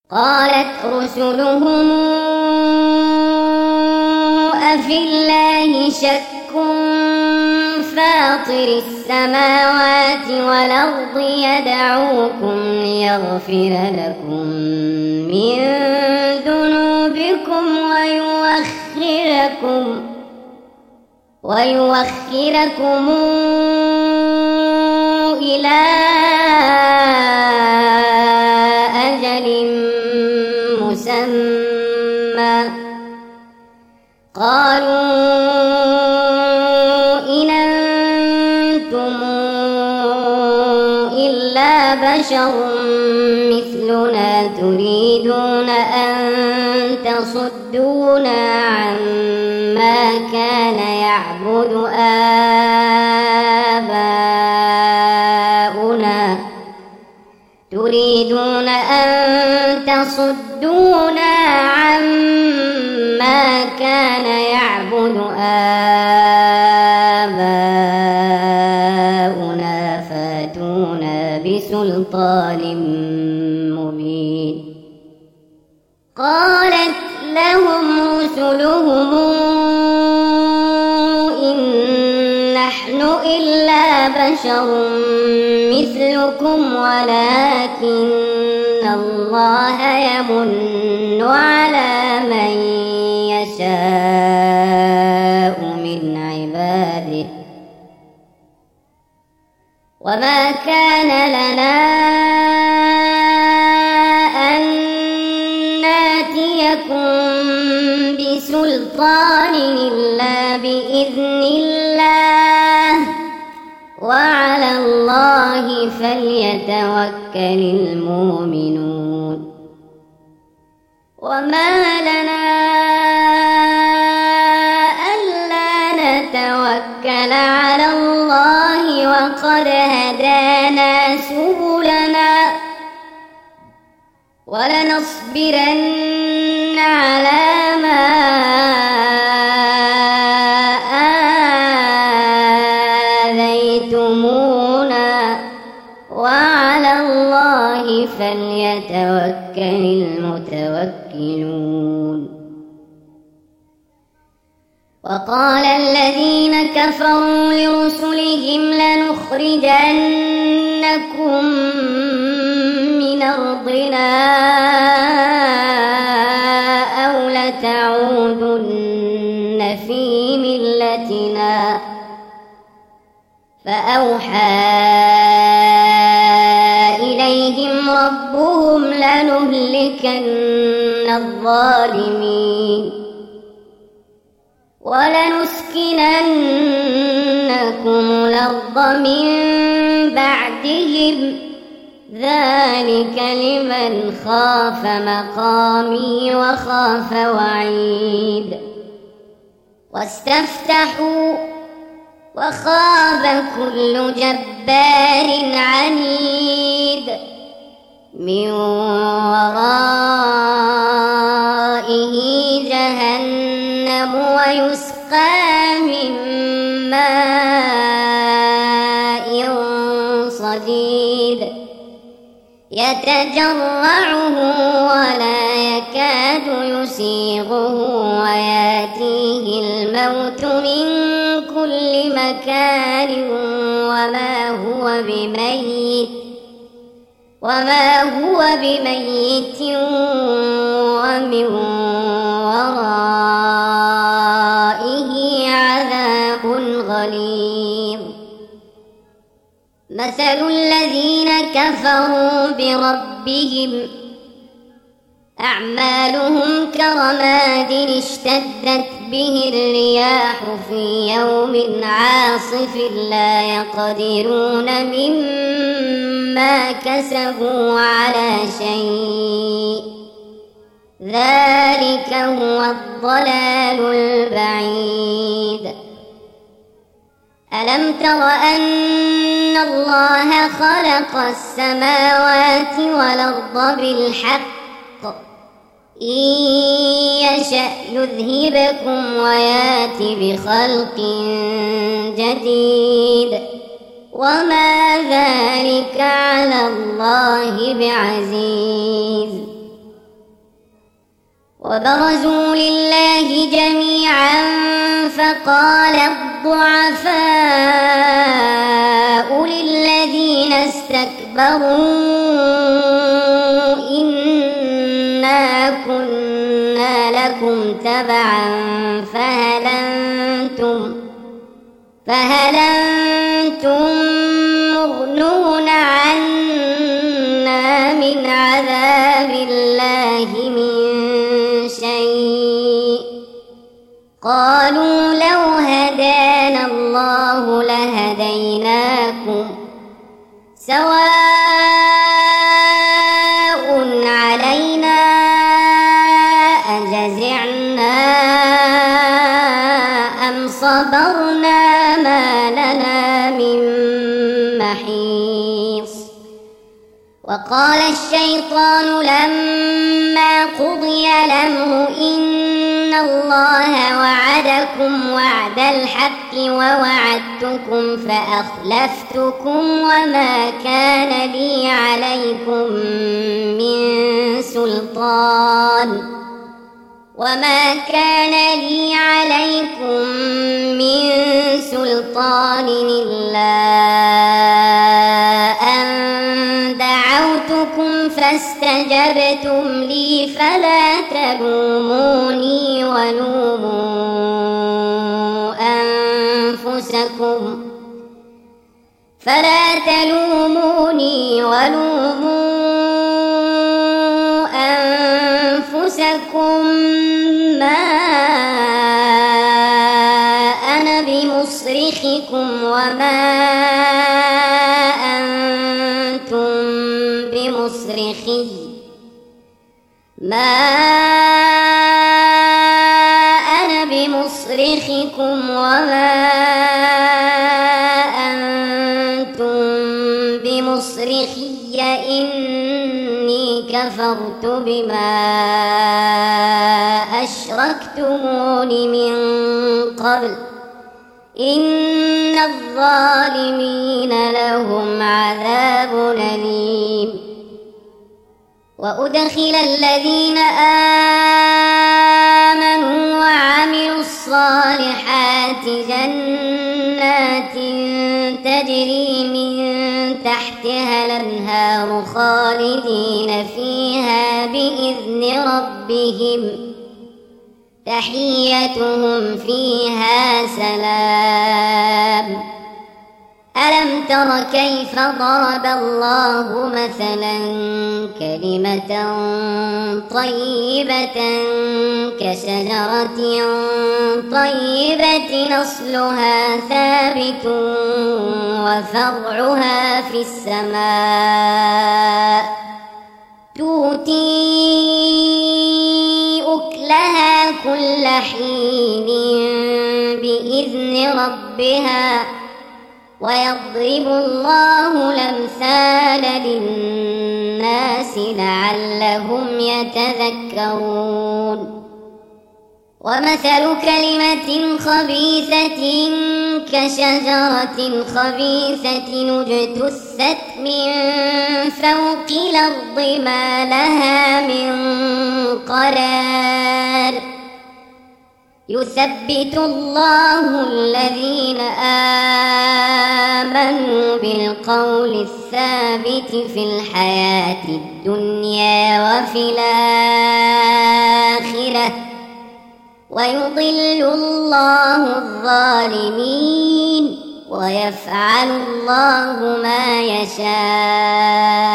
قالت رسلهم أفي الله شك فاطر السماوات والأرض يدعوكم ليغفر لكم من ذنوبكم ويوخركم إلى أجل مسمى قالوا إن أنتم إلا بشر مثلنا تريدون أن تصدونا عما كان يعبد آباؤنا فاتونا بسلطان مبين. قالت لهم رسلهم إن نحن إلا بشر مثلكم ولكن الله يمن على من يشاء من عباده وما كان لنا أن ناتيكم بسلطان إلا بإذن الله وعلى الله فليتوكل المؤمنون. وما لنا ألا نتوكل على الله وقد هدانا سبلنا ولنصبرن على ما آذيتمونا وعلى الله فليتوكل المتوكلون. وقال الذين كفروا لرسلهم لنخرجنكم من أرضنا أو لتعودن في ملتنا فأوحى إليهم ربهم لنهلكن الظالمين ولنسكننكم الأرض من بعدهم ذلك لمن خاف مقامي وخاف وعيد. واستفتحوا وخاب كل جبار عنيد من ورائه جهنم ويسقى من ماء صديد يتجرعه ولا يكاد يسيغه وياتيه الموت من كل مكان وما هو بميت ومن ورائه عذاب غليظ. مثل الذين كفروا بربهم أعمالهم كرماد اشتدت به الرياح في يوم عاصف لا يقدرون مما كسبوا على شيء ذلك هو الضلال البعيد. ألم تر أن الله خلق السماوات والأرض بالحق إن يشأ يذهبكم ويات بخلق جديد وما ذلك على الله بعزيز. وبرزوا لله جميعا فقال الضعفاء للذين استكبروا إنا كنا لكم تبعا فهل أنتم مغنون عنا من عذاب الله من شيء قالوا لو هدانا الله لهديناكم سواء علينا أجزعنا أم صبرنا ما لنا من محيص. وقال الشيطان لما قضي الأمر إن الله وعدكم وعد الحق ووعدتكم فأخلفتكم وما كان لي عليكم من سلطان إلا أن دعوتكم فاستجبتم لي فلا تلوموني ولوموا أنفسكم ما أنا بمصرخكم وما أنتم بمصرخي إني كفرت بما أشركتمون من قبل إن الظالمين لهم عذاب أليم. وأدخل الذين آمنوا وعملوا الصالحات جنات تجري من تحتها الأنهار خالدين فيها بإذن ربهم تحيتهم فيها سلام. ألم تر كيف ضرب الله مثلا كلمة طيبة كشجرة طيبة أصلها ثابت وفرعها في السماء تؤتي أكلها كل حين بإذن ربها ويضرب الله الأمثال للناس لعلهم يتذكرون. ومثل كلمة خبيثة كشجرة خبيثة اجتثت من فوق الأرض ما لها من قرار. يثبت الله الذين آمنوا بالقول الثابت في الحياة الدنيا وفي الآخرة ويضل الله الظالمين ويفعل الله ما يشاء.